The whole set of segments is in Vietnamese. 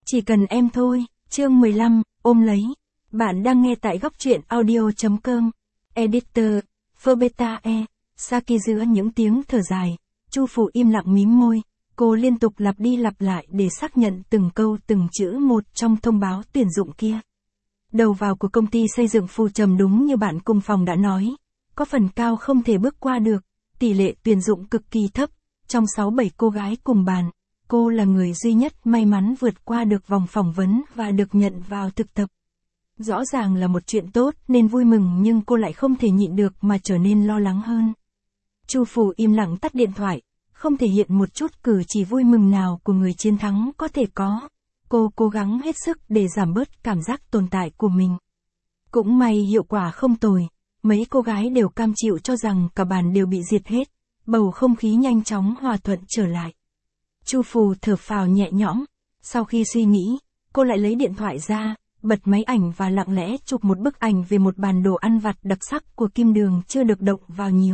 Chỉ cần em thôi, chương 15, ôm lấy. Bạn đang nghe tại góc truyện audio.com. Editor, Phobeta E. Saki giữa những tiếng thở dài, Chu Phủ im lặng mím môi, cô liên tục lặp đi lặp lại để xác nhận từng câu từng chữ một trong thông báo tuyển dụng kia. Đầu vào của công ty xây dựng Phù Trầm đúng như bạn cùng phòng đã nói, có phần cao không thể bước qua được, tỷ lệ tuyển dụng cực kỳ thấp, trong 6-7 cô gái cùng bàn, cô là người duy nhất may mắn vượt qua được vòng phỏng vấn và được nhận vào thực tập. Rõ ràng là một chuyện tốt nên vui mừng nhưng cô lại không thể nhịn được mà trở nên lo lắng hơn. Chu Phủ im lặng tắt điện thoại, không thể hiện một chút cử chỉ vui mừng nào của người chiến thắng có thể có. Cô cố gắng hết sức để giảm bớt cảm giác tồn tại của mình. Cũng may hiệu quả không tồi, mấy cô gái đều cam chịu cho rằng cả bàn đều bị diệt hết, bầu không khí nhanh chóng hòa thuận trở lại. Chu Phủ thở phào nhẹ nhõm, sau khi suy nghĩ, cô lại lấy điện thoại ra, bật máy ảnh và lặng lẽ chụp một bức ảnh về một bàn đồ ăn vặt đặc sắc của Kim Đường chưa được động vào nhiều.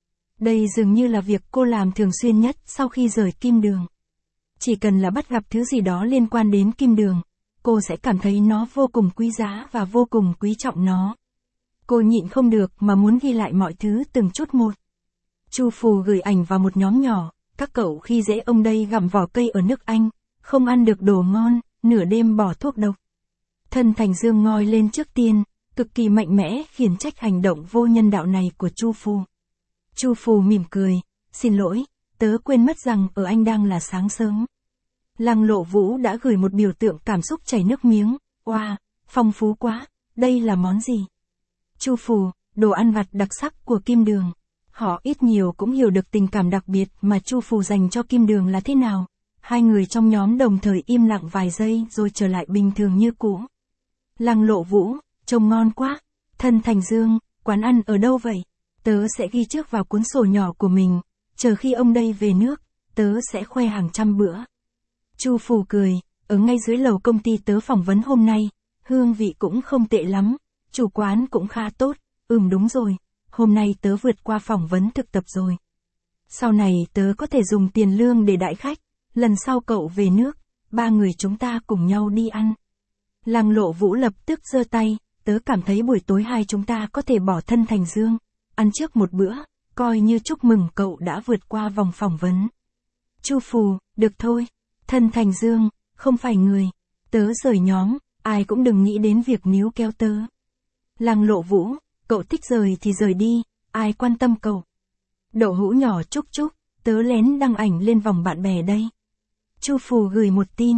Đây dường như là việc cô làm thường xuyên nhất sau khi rời Kim Đường. Chỉ cần là bắt gặp thứ gì đó liên quan đến Kim Đường, cô sẽ cảm thấy nó vô cùng quý giá và vô cùng quý trọng nó. Cô nhịn không được mà muốn ghi lại mọi thứ từng chút một. Chu Phủ gửi ảnh vào một nhóm nhỏ, các cậu khi dễ ông đây gặm vỏ cây ở nước Anh, không ăn được đồ ngon, nửa đêm bỏ thuốc độc. Thân Thành Dương ngoi lên trước tiên, cực kỳ mạnh mẽ khiển trách hành động vô nhân đạo này của Chu Phủ. Chu Phủ mỉm cười, xin lỗi, tớ quên mất rằng ở Anh đang là sáng sớm. Lăng Lộ Vũ đã gửi một biểu tượng cảm xúc chảy nước miếng, oa, phong phú quá, đây là món gì? Chu Phủ, đồ ăn vặt đặc sắc của Kim Đường. Họ ít nhiều cũng hiểu được tình cảm đặc biệt mà Chu Phủ dành cho Kim Đường là thế nào. Hai người trong nhóm đồng thời im lặng vài giây rồi trở lại bình thường như cũ. Lăng Lộ Vũ, trông ngon quá. Thân Thành Dương, quán ăn ở đâu vậy? Tớ sẽ ghi trước vào cuốn sổ nhỏ của mình, chờ khi ông đây về nước, tớ sẽ khoe hàng trăm bữa. Chu Phủ cười, ở ngay dưới lầu công ty tớ phỏng vấn hôm nay, hương vị cũng không tệ lắm, chủ quán cũng khá tốt, đúng rồi, hôm nay tớ vượt qua phỏng vấn thực tập rồi. Sau này tớ có thể dùng tiền lương để đãi khách, lần sau cậu về nước, ba người chúng ta cùng nhau đi ăn. Lăng Lộ Vũ lập tức giơ tay, tớ cảm thấy buổi tối hai chúng ta có thể bỏ Thân Thành Dương, ăn trước một bữa, coi như chúc mừng cậu đã vượt qua vòng phỏng vấn. Chu Phủ, được thôi. Thân Thành Dương, không phải người. Tớ rời nhóm, ai cũng đừng nghĩ đến việc níu kéo tớ. Lăng Lộ Vũ, cậu thích rời thì rời đi, ai quan tâm cậu. Đậu hũ nhỏ chúc chúc, tớ lén đăng ảnh lên vòng bạn bè đây. Chu Phủ gửi một tin,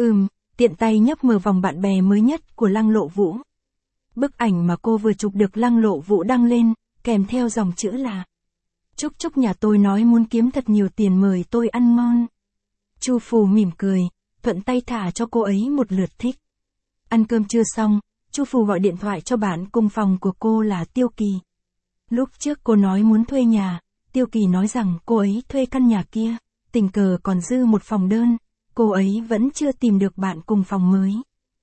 tiện tay nhấp mở vòng bạn bè mới nhất của Lăng Lộ Vũ. Bức ảnh mà cô vừa chụp được Lăng Lộ Vũ đăng lên, kèm theo dòng chữ là: Chúc chúc nhà tôi nói muốn kiếm thật nhiều tiền mời tôi ăn ngon. Chu Phủ mỉm cười, thuận tay thả cho cô ấy một lượt thích. Ăn cơm trưa xong, Chu Phủ gọi điện thoại cho bạn cùng phòng của cô là Tiêu Kỳ. Lúc trước cô nói muốn thuê nhà, Tiêu Kỳ nói rằng cô ấy thuê căn nhà kia, tình cờ còn dư một phòng đơn, cô ấy vẫn chưa tìm được bạn cùng phòng mới.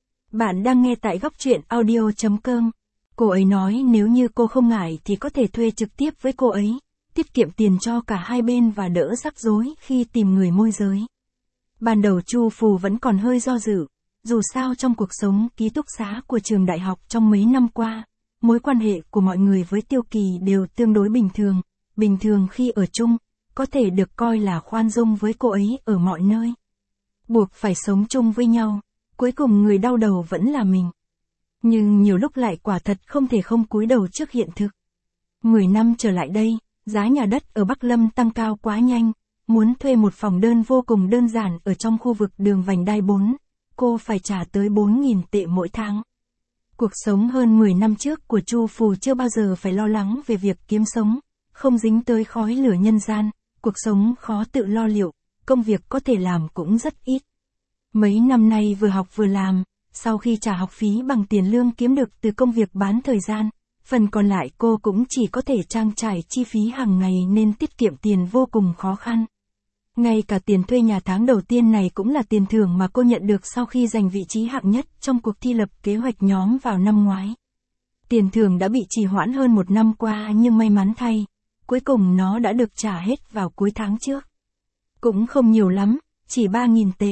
Bạn đang nghe tại góc truyện audio.com. Cô ấy nói nếu như cô không ngại thì có thể thuê trực tiếp với cô ấy, tiết kiệm tiền cho cả hai bên và đỡ rắc rối khi tìm người môi giới. Ban đầu Chu Phủ vẫn còn hơi do dự, dù sao trong cuộc sống ký túc xá của trường đại học trong mấy năm qua, mối quan hệ của mọi người với Tiêu Kỳ đều tương đối bình thường khi ở chung, có thể được coi là khoan dung với cô ấy ở mọi nơi. Buộc phải sống chung với nhau, cuối cùng người đau đầu vẫn là mình. Nhưng nhiều lúc lại quả thật không thể không cúi đầu trước hiện thực. 10 năm trở lại đây, giá nhà đất ở Bắc Lâm tăng cao quá nhanh, muốn thuê một phòng đơn vô cùng đơn giản ở trong khu vực đường vành đai 4, cô phải trả tới 4.000 tệ mỗi tháng. Cuộc sống hơn 10 năm trước của Chu Phủ chưa bao giờ phải lo lắng về việc kiếm sống, không dính tới khói lửa nhân gian, cuộc sống khó tự lo liệu, công việc có thể làm cũng rất ít. Mấy năm nay vừa học vừa làm, sau khi trả học phí bằng tiền lương kiếm được từ công việc bán thời gian, phần còn lại cô cũng chỉ có thể trang trải chi phí hàng ngày nên tiết kiệm tiền vô cùng khó khăn. Ngay cả tiền thuê nhà tháng đầu tiên này cũng là tiền thưởng mà cô nhận được sau khi giành vị trí hạng nhất trong cuộc thi lập kế hoạch nhóm vào năm ngoái. Tiền thưởng đã bị trì hoãn hơn một năm qua nhưng may mắn thay, cuối cùng nó đã được trả hết vào cuối tháng trước. Cũng không nhiều lắm, chỉ 3.000 tệ.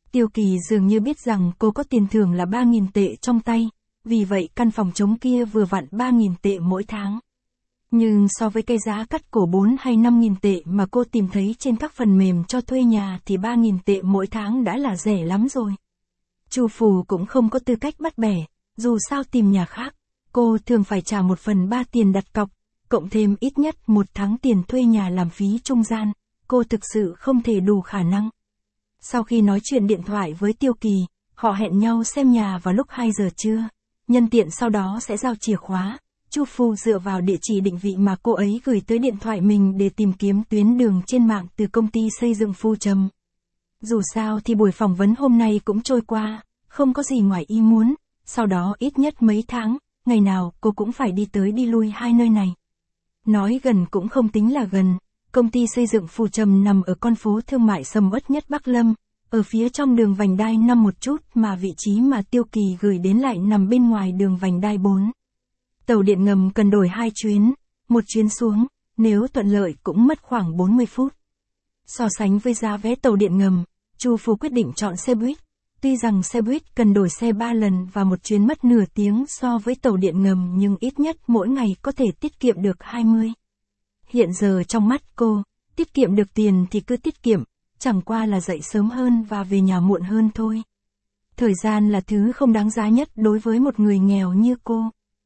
Tiêu Kỳ dường như biết rằng cô có tiền thưởng là 3.000 tệ trong tay, vì vậy căn phòng trống kia vừa vặn 3.000 tệ mỗi tháng. Nhưng so với cái giá cắt cổ 4 hay 5.000 tệ mà cô tìm thấy trên các phần mềm cho thuê nhà thì 3.000 tệ mỗi tháng đã là rẻ lắm rồi. Chu Phù cũng không có tư cách bắt bẻ, dù sao tìm nhà khác, cô thường phải trả 1/3 tiền đặt cọc, cộng thêm ít nhất 1 tháng tiền thuê nhà làm phí trung gian, cô thực sự không thể đủ khả năng. Sau khi nói chuyện điện thoại với Tiêu Kỳ, họ hẹn nhau xem nhà vào lúc 2 giờ trưa, nhân tiện sau đó sẽ giao chìa khóa. Chu Phù dựa vào địa chỉ định vị mà cô ấy gửi tới điện thoại mình để tìm kiếm tuyến đường trên mạng từ công ty xây dựng Phu Trầm. Dù sao thì buổi phỏng vấn hôm nay cũng trôi qua, không có gì ngoài ý muốn, sau đó ít nhất mấy tháng, ngày nào cô cũng phải đi tới đi lui hai nơi này. Nói gần cũng không tính là gần, công ty xây dựng Phu Trầm nằm ở con phố thương mại sầm uất nhất Bắc Lâm, ở phía trong đường vành đai 5 một chút mà vị trí mà Tiêu Kỳ gửi đến lại nằm bên ngoài đường vành đai 4. Tàu điện ngầm cần đổi 2 chuyến, một chuyến xuống, nếu thuận lợi cũng mất khoảng 40 phút. So sánh với giá vé tàu điện ngầm, Chu Phù quyết định chọn xe buýt. Tuy rằng xe buýt cần đổi xe 3 lần và một chuyến mất nửa tiếng so với tàu điện ngầm nhưng ít nhất mỗi ngày có thể tiết kiệm được 20. Hiện giờ trong mắt cô, tiết kiệm được tiền thì cứ tiết kiệm, chẳng qua là dậy sớm hơn và về nhà muộn hơn thôi. Thời gian là thứ không đáng giá nhất đối với một người nghèo như cô.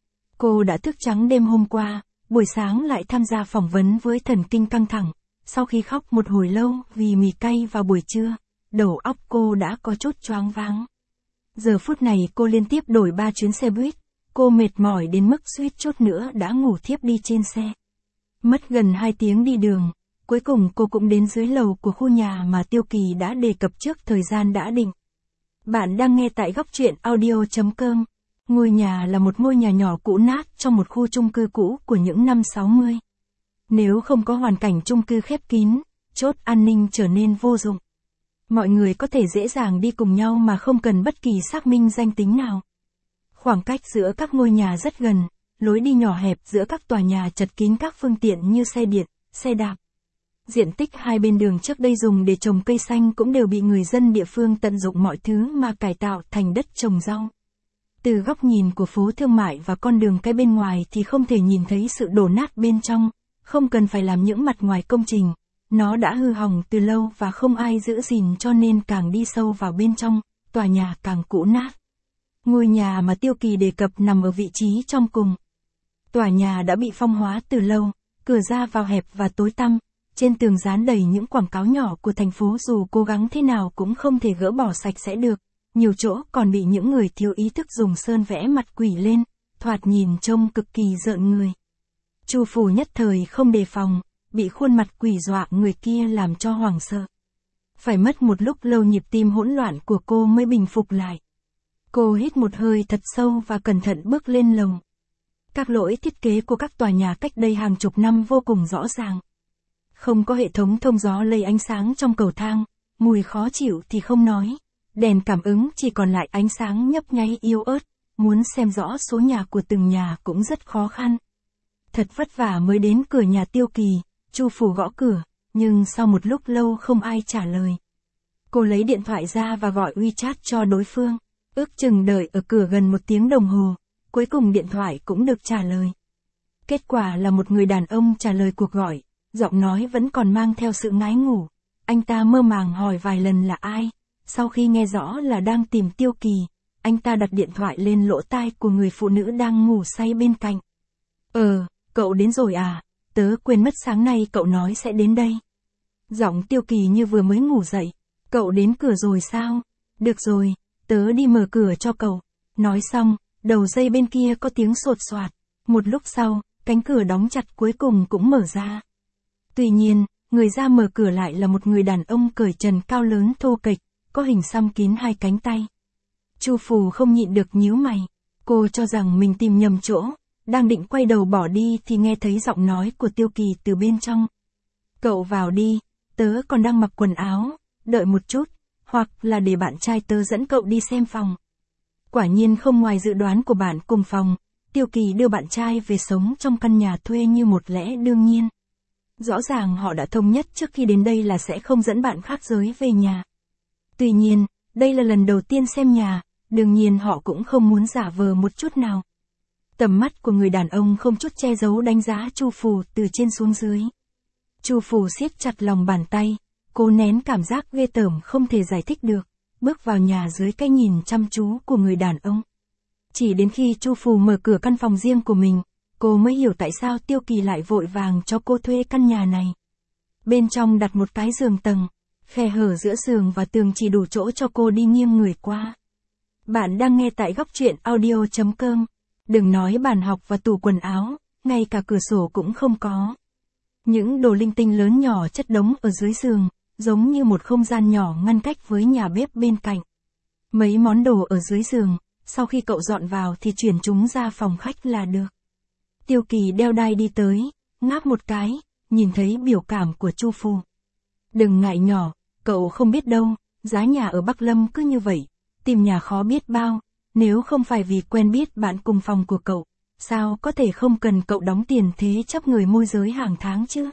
Cô đã thức trắng đêm hôm qua, buổi sáng lại tham gia phỏng vấn với thần kinh căng thẳng. Sau khi khóc một hồi lâu vì mì cay vào buổi trưa, đầu óc cô đã có chút choáng váng. Giờ phút này cô liên tiếp đổi 3 chuyến xe buýt, cô mệt mỏi đến mức suýt chút nữa đã ngủ thiếp đi trên xe. Mất gần 2 tiếng đi đường, cuối cùng cô cũng đến dưới lầu của khu nhà mà Tiêu Kỳ đã đề cập trước thời gian đã định. Bạn đang nghe tại góc truyện audio.com. Ngôi nhà là một ngôi nhà nhỏ cũ nát trong một khu chung cư cũ của những năm 60. Nếu không có hoàn cảnh chung cư khép kín, chốt an ninh trở nên vô dụng. Mọi người có thể dễ dàng đi cùng nhau mà không cần bất kỳ xác minh danh tính nào. Khoảng cách giữa các ngôi nhà rất gần, lối đi nhỏ hẹp giữa các tòa nhà chật kín các phương tiện như xe điện, xe đạp. Diện tích hai bên đường trước đây dùng để trồng cây xanh cũng đều bị người dân địa phương tận dụng mọi thứ mà cải tạo thành đất trồng rau. Từ góc nhìn của phố thương mại và con đường cái bên ngoài thì không thể nhìn thấy sự đổ nát bên trong, không cần phải làm những mặt ngoài công trình. Nó đã hư hỏng từ lâu và không ai giữ gìn cho nên càng đi sâu vào bên trong, tòa nhà càng cũ nát. Ngôi nhà mà Tiêu Kỳ đề cập nằm ở vị trí trong cùng. Tòa nhà đã bị phong hóa từ lâu, cửa ra vào hẹp và tối tăm, trên tường dán đầy những quảng cáo nhỏ của thành phố dù cố gắng thế nào cũng không thể gỡ bỏ sạch sẽ được. Nhiều chỗ còn bị những người thiếu ý thức dùng sơn vẽ mặt quỷ lên, thoạt nhìn trông cực kỳ rợn người. Chu Phù nhất thời không đề phòng, bị khuôn mặt quỷ dọa người kia làm cho hoảng sợ. Phải mất một lúc lâu nhịp tim hỗn loạn của cô mới bình phục lại. Cô hít một hơi thật sâu và cẩn thận bước lên lầu. Các lỗi thiết kế của các tòa nhà cách đây hàng chục năm vô cùng rõ ràng. Không có hệ thống thông gió lây ánh sáng trong cầu thang, mùi khó chịu thì không nói. Đèn cảm ứng chỉ còn lại ánh sáng nhấp nháy yếu ớt, muốn xem rõ số nhà của từng nhà cũng rất khó khăn. Thật vất vả mới đến cửa nhà Tiêu Kỳ, Chu Phù gõ cửa, nhưng sau một lúc lâu không ai trả lời. Cô lấy điện thoại ra và gọi WeChat cho đối phương, ước chừng đợi ở cửa gần 1 tiếng đồng hồ, cuối cùng điện thoại cũng được trả lời. Kết quả là một người đàn ông trả lời cuộc gọi, giọng nói vẫn còn mang theo sự ngái ngủ. Anh ta mơ màng hỏi vài lần là ai. Sau khi nghe rõ là đang tìm Tiêu Kỳ, anh ta đặt điện thoại lên lỗ tai của người phụ nữ đang ngủ say bên cạnh. Cậu đến rồi à? Tớ quên mất sáng nay cậu nói sẽ đến đây. Giọng Tiêu Kỳ như vừa mới ngủ dậy. Cậu đến cửa rồi sao? Được rồi, tớ đi mở cửa cho cậu. Nói xong, đầu dây bên kia có tiếng sột soạt. Một lúc sau, cánh cửa đóng chặt cuối cùng cũng mở ra. Tuy nhiên, người ra mở cửa lại là một người đàn ông cởi trần cao lớn thô kệch, có hình xăm kín 2 cánh tay. Chu Phù không nhịn được nhíu mày. Cô cho rằng mình tìm nhầm chỗ, đang định quay đầu bỏ đi thì nghe thấy giọng nói của Tiêu Kỳ từ bên trong. Cậu vào đi, tớ còn đang mặc quần áo, đợi một chút, hoặc là để bạn trai tớ dẫn cậu đi xem phòng. Quả nhiên không ngoài dự đoán của bạn cùng phòng, Tiêu Kỳ đưa bạn trai về sống trong căn nhà thuê như một lẽ đương nhiên. Rõ ràng họ đã thống nhất trước khi đến đây là sẽ không dẫn bạn khác giới về nhà. Tuy nhiên, đây là lần đầu tiên xem nhà, đương nhiên họ cũng không muốn giả vờ một chút nào. Tầm mắt của người đàn ông không chút che giấu đánh giá Chu Phù từ trên xuống dưới. Chu Phù siết chặt lòng bàn tay, cố nén cảm giác ghê tởm không thể giải thích được, bước vào nhà dưới cái nhìn chăm chú của người đàn ông. Chỉ đến khi Chu Phù mở cửa căn phòng riêng của mình, cô mới hiểu tại sao Tiêu Kỳ lại vội vàng cho cô thuê căn nhà này. Bên trong đặt một cái giường tầng, khe hở giữa giường và tường chỉ đủ chỗ cho cô đi nghiêng người qua. Bạn đang nghe tại góc truyện audio.com. Đừng nói bàn học và tủ quần áo, ngay cả cửa sổ cũng không có. Những đồ linh tinh lớn nhỏ chất đống ở dưới giường, giống như một không gian nhỏ ngăn cách với nhà bếp bên cạnh. Mấy món đồ ở dưới giường, sau khi cậu dọn vào thì chuyển chúng ra phòng khách là được. Tiêu Kỳ đeo đai đi tới, ngáp một cái, nhìn thấy biểu cảm của Chu Phù. Đừng ngại nhỏ, cậu không biết đâu, giá nhà ở Bắc Lâm cứ như vậy, tìm nhà khó biết bao, nếu không phải vì quen biết bạn cùng phòng của cậu, sao có thể không cần cậu đóng tiền thế chấp người môi giới hàng tháng chứ?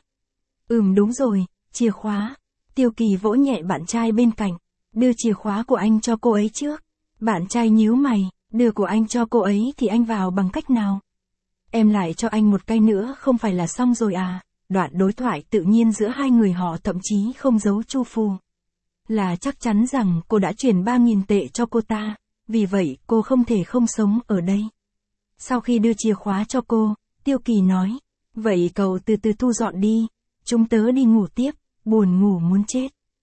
Đúng rồi, chìa khóa. Tiêu Kỳ vỗ nhẹ bạn trai bên cạnh, đưa chìa khóa của anh cho cô ấy trước. Bạn trai nhíu mày, đưa của anh cho cô ấy thì anh vào bằng cách nào? Em lại cho anh một cái nữa không phải là xong rồi à? Đoạn đối thoại tự nhiên giữa hai người họ thậm chí không giấu Chu Phù. Là chắc chắn rằng cô đã chuyển 3.000 tệ cho cô ta, vì vậy cô không thể không sống ở đây. Sau khi đưa chìa khóa cho cô, Tiêu Kỳ nói, vậy cậu từ từ thu dọn đi, chúng tớ đi ngủ tiếp, buồn ngủ muốn chết.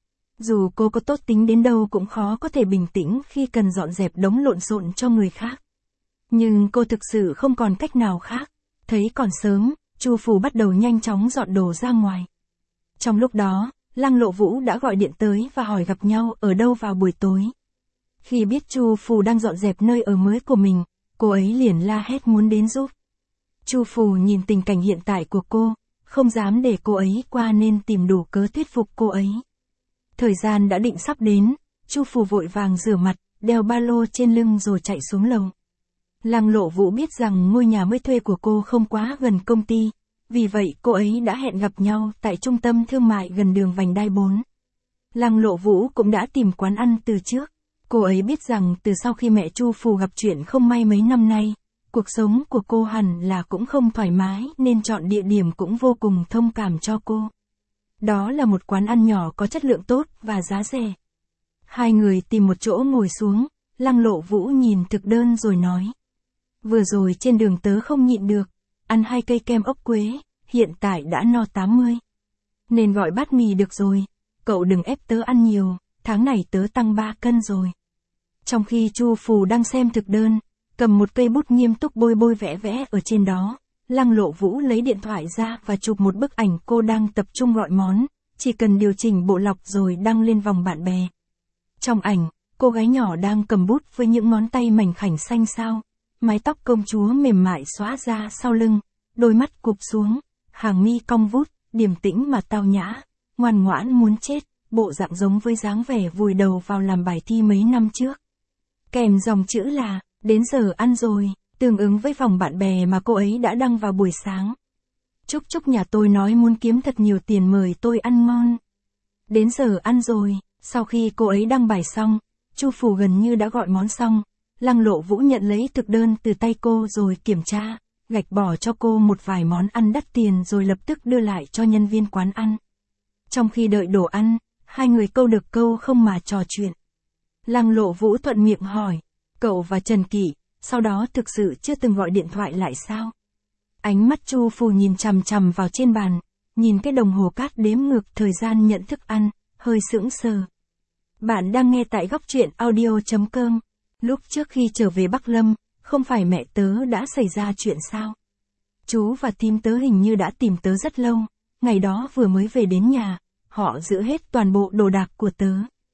Dù cô có tốt tính đến đâu cũng khó có thể bình tĩnh khi cần dọn dẹp đống lộn xộn cho người khác. Nhưng cô thực sự không còn cách nào khác. Thấy còn sớm, Chu Phù bắt đầu nhanh chóng dọn đồ ra ngoài. Trong lúc đó, Lăng Lộ Vũ đã gọi điện tới và hỏi gặp nhau ở đâu vào buổi tối. Khi biết Chu Phù đang dọn dẹp nơi ở mới của mình, cô ấy liền la hét muốn đến giúp. Chu Phù nhìn tình cảnh hiện tại của cô, không dám để cô ấy qua nên tìm đủ cớ thuyết phục cô ấy. Thời gian đã định sắp đến, Chu Phù vội vàng rửa mặt, đeo ba lô trên lưng rồi chạy xuống lầu. Lăng Lộ Vũ biết rằng ngôi nhà mới thuê của cô không quá gần công ty, vì vậy cô ấy đã hẹn gặp nhau tại trung tâm thương mại gần đường vành đai 4. Lăng Lộ Vũ cũng đã tìm quán ăn từ trước. Cô ấy biết rằng từ sau khi mẹ Chu Phù gặp chuyện không may mấy năm nay, cuộc sống của cô hẳn là cũng không thoải mái nên chọn địa điểm cũng vô cùng thông cảm cho cô. Đó là một quán ăn nhỏ có chất lượng tốt và giá rẻ. Hai người tìm một chỗ ngồi xuống, Lăng Lộ Vũ nhìn thực đơn rồi nói. Vừa rồi trên đường tớ không nhịn được, ăn 2 cây kem ốc quế, hiện tại đã no 80. Nên gọi bát mì được rồi, cậu đừng ép tớ ăn nhiều, tháng này tớ tăng 3 cân rồi. Trong khi Chu Phù đang xem thực đơn, cầm một cây bút nghiêm túc bôi bôi vẽ vẽ ở trên đó, Lăng Lộ Vũ lấy điện thoại ra và chụp một bức ảnh cô đang tập trung gọi món, chỉ cần điều chỉnh bộ lọc rồi đăng lên vòng bạn bè. Trong ảnh, cô gái nhỏ đang cầm bút với những ngón tay mảnh khảnh xanh xao, mái tóc công chúa mềm mại xõa ra sau lưng, đôi mắt cụp xuống, hàng mi cong vút, điềm tĩnh mà tao nhã, ngoan ngoãn muốn chết, bộ dạng giống với dáng vẻ vùi đầu vào làm bài thi mấy năm trước. Kèm dòng chữ là, đến giờ ăn rồi, tương ứng với vòng bạn bè mà cô ấy đã đăng vào buổi sáng. Chúc chúc nhà tôi nói muốn kiếm thật nhiều tiền mời tôi ăn ngon. Đến giờ ăn rồi, sau khi cô ấy đăng bài xong, Chu Phù gần như đã gọi món xong, Lăng Lộ Vũ nhận lấy thực đơn từ tay cô rồi kiểm tra, gạch bỏ cho cô một vài món ăn đắt tiền rồi lập tức đưa lại cho nhân viên quán ăn. Trong khi đợi đồ ăn, hai người câu được câu không mà trò chuyện. Lăng Lộ Vũ thuận miệng hỏi, cậu và Trần Kỷ, sau đó thực sự chưa từng gọi điện thoại lại sao? Ánh mắt Chu Phù nhìn chằm chằm vào trên bàn, nhìn cái đồng hồ cát đếm ngược thời gian nhận thức ăn, hơi sững sờ. Bạn đang nghe tại góc truyện audio.com. Lúc trước khi trở về Bắc Lâm, không phải mẹ tớ đã xảy ra chuyện sao? Chú và thím tớ hình như đã tìm tớ rất lâu, ngày đó vừa mới về đến nhà, họ giữ hết toàn bộ đồ đạc của tớ.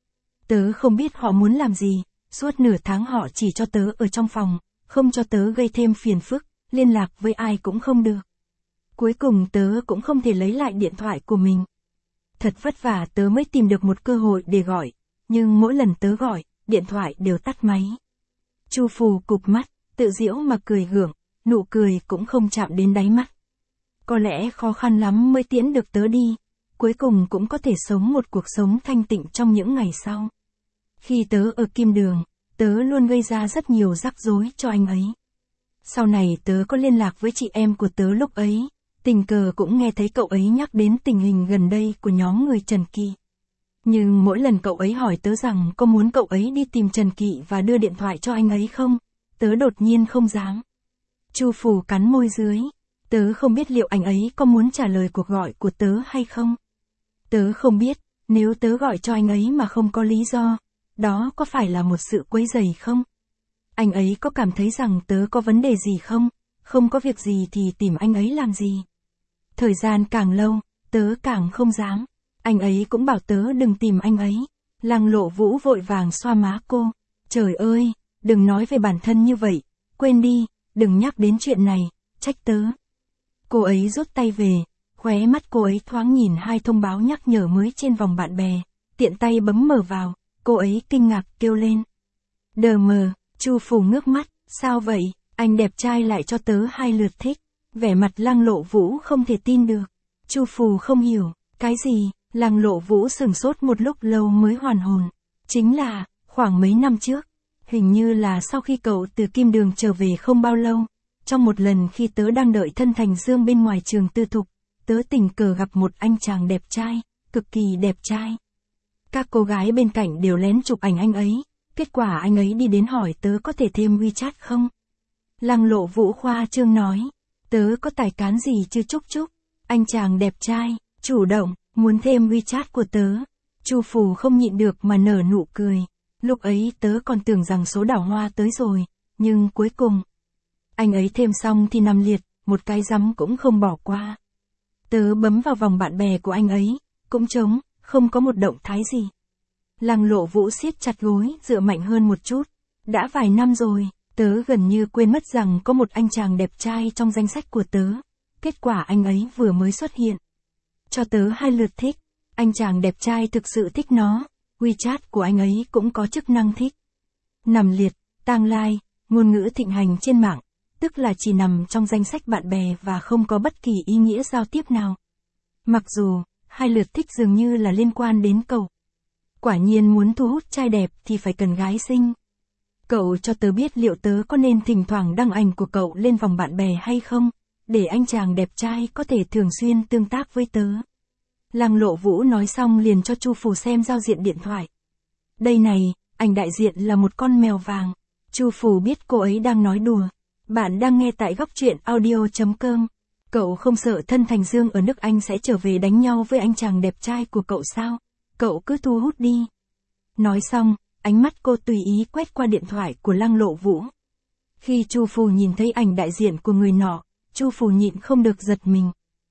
Tớ không biết họ muốn làm gì, suốt nửa tháng họ chỉ cho tớ ở trong phòng, không cho tớ gây thêm phiền phức, liên lạc với ai cũng không được. Cuối cùng tớ cũng không thể lấy lại điện thoại của mình. Thật vất vả tớ mới tìm được một cơ hội để gọi, nhưng mỗi lần tớ gọi, điện thoại đều tắt máy. Chu Phù cụp mắt, tự giễu mà cười gượng, nụ cười cũng không chạm đến đáy mắt. Có lẽ khó khăn lắm mới tiễn được tớ đi, cuối cùng cũng có thể sống một cuộc sống thanh tịnh trong những ngày sau. Khi tớ ở Kim Đường, tớ luôn gây ra rất nhiều rắc rối cho anh ấy. Sau này tớ có liên lạc với chị em của tớ lúc ấy, tình cờ cũng nghe thấy cậu ấy nhắc đến tình hình gần đây của nhóm người Trần Kỳ. Nhưng mỗi lần cậu ấy hỏi tớ rằng có muốn cậu ấy đi tìm Trần Kỵ và đưa điện thoại cho anh ấy không, tớ đột nhiên không dám. Chu Phù cắn môi dưới, tớ không biết liệu anh ấy có muốn trả lời cuộc gọi của tớ hay không. Tớ không biết, nếu tớ gọi cho anh ấy mà không có lý do, đó có phải là một sự quấy rầy không? Anh ấy có cảm thấy rằng tớ có vấn đề gì không? Không có việc gì thì tìm anh ấy làm gì? Thời gian càng lâu, tớ càng không dám. Anh ấy cũng bảo tớ đừng tìm anh ấy. Lăng Lộ Vũ vội vàng xoa má cô. Trời ơi, đừng nói về bản thân như vậy. Quên đi, đừng nhắc đến chuyện này, trách tớ. Cô ấy rút tay về, khóe mắt cô ấy thoáng nhìn 2 thông báo nhắc nhở mới trên vòng bạn bè. Tiện tay bấm mở vào, cô ấy kinh ngạc kêu lên. Đờ mờ, Chu Phù ngước mắt, sao vậy, anh đẹp trai lại cho tớ 2 lượt thích. Vẻ mặt Lăng Lộ Vũ không thể tin được. Chu Phù không hiểu, cái gì? Lăng Lộ Vũ sửng sốt một lúc lâu mới hoàn hồn. Chính là, khoảng mấy năm trước, hình như là sau khi cậu từ Kim Đường trở về không bao lâu, trong một lần khi tớ đang đợi Thân Thành Dương bên ngoài trường tư thục, tớ tình cờ gặp một anh chàng đẹp trai, cực kỳ đẹp trai. Các cô gái bên cạnh đều lén chụp ảnh anh ấy, kết quả anh ấy đi đến hỏi tớ có thể thêm WeChat không? Lăng Lộ Vũ khoa trương nói, tớ có tài cán gì chứ Trúc Trúc, anh chàng đẹp trai, chủ động, muốn thêm WeChat của tớ. Chu Phù không nhịn được mà nở nụ cười, lúc ấy tớ còn tưởng rằng số đào hoa tới rồi, nhưng cuối cùng, anh ấy thêm xong thì nằm liệt, một cái rắm cũng không bỏ qua. Tớ bấm vào vòng bạn bè của anh ấy, cũng trống, không có một động thái gì. Lăng Lộ Vũ siết chặt gối, dựa mạnh hơn một chút. Đã vài năm rồi, tớ gần như quên mất rằng có một anh chàng đẹp trai trong danh sách của tớ. Kết quả anh ấy vừa mới xuất hiện. Cho tớ 2 lượt thích. Anh chàng đẹp trai thực sự thích nó. WeChat của anh ấy cũng có chức năng thích. Nằm liệt, tang lai, ngôn ngữ thịnh hành trên mạng, tức là chỉ nằm trong danh sách bạn bè và không có bất kỳ ý nghĩa giao tiếp nào. Mặc dù, 2 lượt thích dường như là liên quan đến cậu. Quả nhiên muốn thu hút trai đẹp thì phải cần gái xinh. Cậu cho tớ biết liệu tớ có nên thỉnh thoảng đăng ảnh của cậu lên vòng bạn bè hay không, để anh chàng đẹp trai có thể thường xuyên tương tác với tớ. Lăng Lộ Vũ nói xong liền cho Chu Phù xem giao diện điện thoại. Đây này, ảnh đại diện là một con mèo vàng. Chu Phù biết cô ấy đang nói đùa. Bạn đang nghe tại góc truyện audio.com. Cậu không sợ Thân Thành Dương ở nước Anh sẽ trở về đánh nhau với anh chàng đẹp trai của cậu sao? Cậu cứ thu hút đi. Nói xong, ánh mắt cô tùy ý quét qua điện thoại của Lăng Lộ Vũ. Khi Chu Phù nhìn thấy ảnh đại diện của người nọ, Chu Phù nhịn không được giật mình.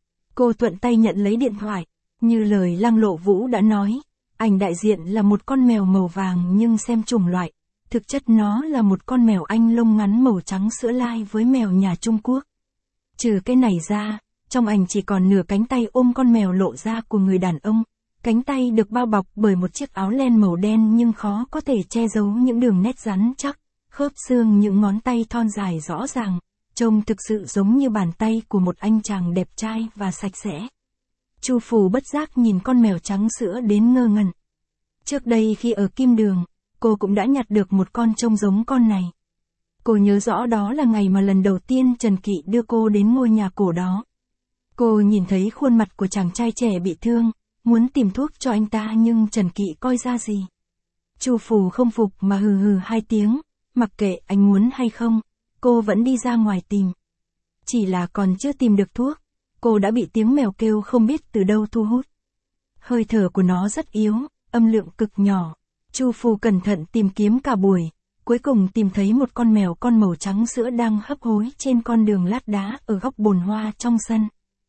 Cô thuận tay nhận lấy điện thoại, như lời Lăng Lộ Vũ đã nói, ảnh đại diện là một con mèo màu vàng nhưng xem chủng loại, thực chất nó là một con mèo Anh lông ngắn màu trắng sữa lai với mèo nhà Trung Quốc. Trừ cái này ra, trong ảnh chỉ còn nửa cánh tay ôm con mèo lộ ra của người đàn ông. Cánh tay được bao bọc bởi một chiếc áo len màu đen nhưng khó có thể che giấu những đường nét rắn chắc, khớp xương những ngón tay thon dài rõ ràng, trông thực sự giống như bàn tay của một anh chàng đẹp trai và sạch sẽ. Chu Phù bất giác nhìn con mèo trắng sữa đến ngơ ngẩn. Trước đây khi ở Kim Đường, cô cũng đã nhặt được một con trông giống con này. Cô nhớ rõ đó là ngày mà lần đầu tiên Trần Kỵ đưa cô đến ngôi nhà cổ đó. Cô nhìn thấy khuôn mặt của chàng trai trẻ bị thương, muốn tìm thuốc cho anh ta nhưng Trần Kỵ coi ra gì. Chu Phù không phục mà hừ hừ 2 tiếng, mặc kệ anh muốn hay không, cô vẫn đi ra ngoài tìm. Chỉ là còn chưa tìm được thuốc, cô đã bị tiếng mèo kêu không biết từ đâu thu hút. Hơi thở của nó rất yếu, âm lượng cực nhỏ. Chu Phù cẩn thận tìm kiếm cả buổi, cuối cùng tìm thấy một con mèo con màu trắng sữa đang hấp hối trên con đường lát đá ở góc bồn hoa trong sân.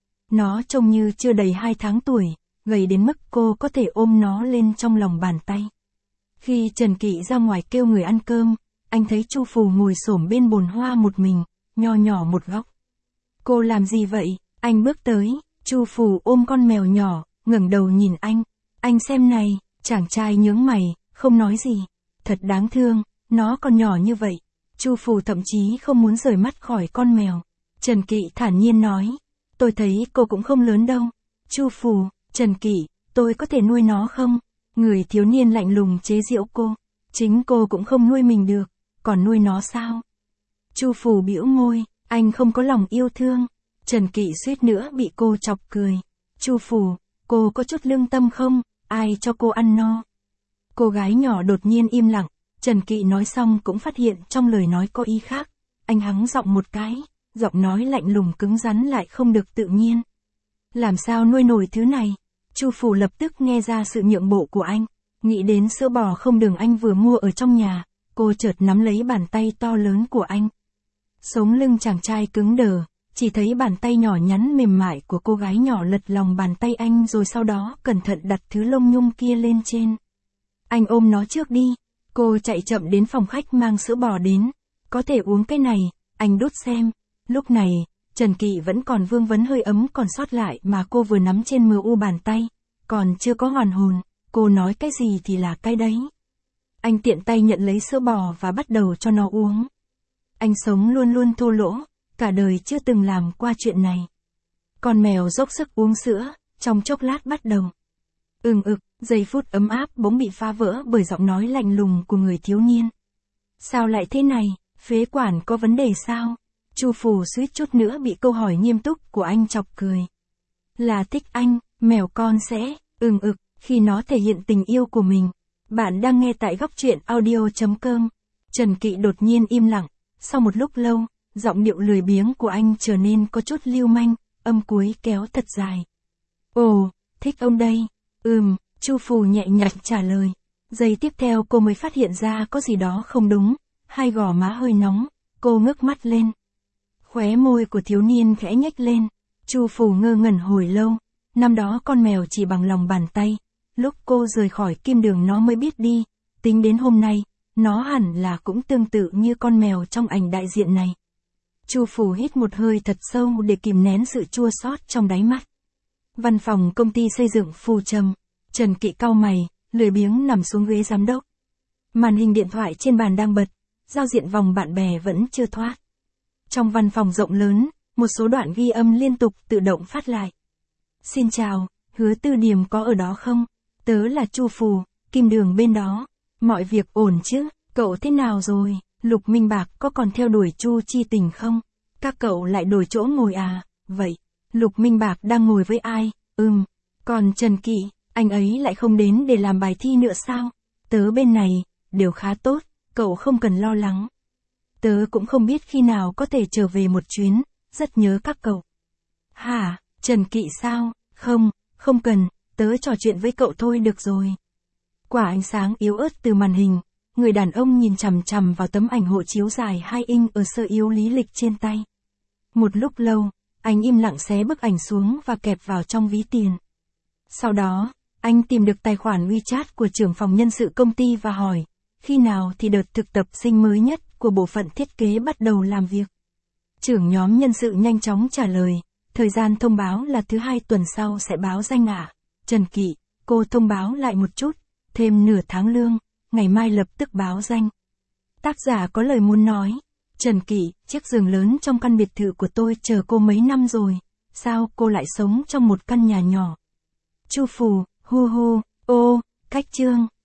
Nó trông như chưa đầy 2 tháng tuổi, gầy đến mức cô có thể ôm nó lên trong lòng bàn tay. Khi Trần Kỵ ra ngoài kêu người ăn cơm, anh thấy Chu Phù ngồi xổm bên bồn hoa một mình, nho nhỏ một góc. Cô làm gì vậy? Anh bước tới, Chu Phù ôm con mèo nhỏ, ngẩng đầu nhìn anh. Anh xem này, chàng trai nhướng mày, không nói gì. Thật đáng thương, nó còn nhỏ như vậy. Chu Phù thậm chí không muốn rời mắt khỏi con mèo. Trần Kỵ thản nhiên nói, tôi thấy cô cũng không lớn đâu. Chu Phù, Trần Kỵ, tôi có thể nuôi nó không? Người thiếu niên lạnh lùng chế giễu cô. Chính cô cũng không nuôi mình được, còn nuôi nó sao? Chu Phủ bĩu môi, anh không có lòng yêu thương. Trần Kỵ suýt nữa bị cô chọc cười. Chu Phủ, cô có chút lương tâm không, ai cho cô ăn no? Cô gái nhỏ đột nhiên im lặng, Trần Kỵ nói xong cũng phát hiện trong lời nói có ý khác. Anh hắng giọng một cái, giọng nói lạnh lùng cứng rắn lại không được tự nhiên. Làm sao nuôi nổi thứ này? Chu Phủ lập tức nghe ra sự nhượng bộ của anh, nghĩ đến sữa bò không đường anh vừa mua ở trong nhà, cô chợt nắm lấy bàn tay to lớn của anh. Sống lưng chàng trai cứng đờ, chỉ thấy bàn tay nhỏ nhắn mềm mại của cô gái nhỏ lật lòng bàn tay anh rồi sau đó cẩn thận đặt thứ lông nhung kia lên trên. Anh ôm nó trước đi. Cô chạy chậm đến phòng khách mang sữa bò đến. Có thể uống cái này, anh đút xem. Lúc này, Trần Kỵ vẫn còn vương vấn hơi ấm còn sót lại mà cô vừa nắm trên mu bàn tay. Còn chưa có hoàn hồn, cô nói cái gì thì là cái đấy. Anh tiện tay nhận lấy sữa bò và bắt đầu cho nó uống. Anh sống luôn luôn thô lỗ, cả đời chưa từng làm qua chuyện này. Con mèo dốc sức uống sữa, trong chốc lát bắt đầu. Giây phút ấm áp bỗng bị phá vỡ bởi giọng nói lạnh lùng của người thiếu niên. Sao lại thế này, phế quản có vấn đề sao? Chu Phủ suýt chút nữa bị câu hỏi nghiêm túc của anh chọc cười. Là thích anh, mèo con sẽ, khi nó thể hiện tình yêu của mình. Bạn đang nghe tại góc truyện audio.com. Trần Kỵ đột nhiên im lặng, sau một lúc lâu, giọng điệu lười biếng của anh trở nên có chút lưu manh, âm cuối kéo thật dài. Ồ, thích ông đây. Chu Phủ nhẹ nhàng trả lời. Giây tiếp theo cô mới phát hiện ra có gì đó không đúng, hai gò má hơi nóng, cô ngước mắt lên. Khóe môi của thiếu niên khẽ nhếch lên, Chu Phủ ngơ ngẩn hồi lâu, năm đó con mèo chỉ bằng lòng bàn tay, lúc cô rời khỏi Kim Đường nó mới biết đi, tính đến hôm nay, nó hẳn là cũng tương tự như con mèo trong ảnh đại diện này. Chu Phủ hít một hơi thật sâu để kìm nén sự chua xót trong đáy mắt. Văn phòng công ty xây dựng Phù Trầm. Trần Kỵ cau mày, lười biếng nằm xuống ghế giám đốc. Màn hình điện thoại trên bàn đang bật, giao diện vòng bạn bè vẫn chưa thoát. Trong văn phòng rộng lớn, một số đoạn ghi âm liên tục tự động phát lại. Xin chào, Hứa Tư Điềm có ở đó không? Tớ là Chu Phủ, Kim Đường bên đó. Mọi việc ổn chứ, cậu thế nào rồi? Lục Minh Bạc có còn theo đuổi Chu Chi Tình không? Các cậu lại đổi chỗ ngồi à? Vậy, Lục Minh Bạc đang ngồi với ai? Còn Trần Kỵ, anh ấy lại không đến để làm bài thi nữa sao? Tớ bên này, đều khá tốt, cậu không cần lo lắng. Tớ cũng không biết khi nào có thể trở về một chuyến, rất nhớ các cậu. Hả, Trần Kỵ sao? Không cần, tớ trò chuyện với cậu thôi được rồi. Quả ánh sáng yếu ớt từ màn hình, người đàn ông nhìn chằm chằm vào tấm ảnh hộ chiếu dài 2 inch ở sơ yếu lý lịch trên tay. Một lúc lâu, anh im lặng xé bức ảnh xuống và kẹp vào trong ví tiền. Sau đó, anh tìm được tài khoản WeChat của trưởng phòng nhân sự công ty và hỏi, khi nào thì đợt thực tập sinh mới nhất của bộ phận thiết kế bắt đầu làm việc. Trưởng nhóm nhân sự nhanh chóng trả lời, thời gian thông báo là thứ 2 tuần sau sẽ báo danh ạ. Trần Kỵ, cô thông báo lại một chút, thêm nửa tháng lương, ngày mai lập tức báo danh. Tác giả có lời muốn nói. Trần Kỵ, chiếc giường lớn trong căn biệt thự của tôi chờ cô mấy năm rồi, sao cô lại sống trong một căn nhà nhỏ? Chu Phủ, ô, cách chương.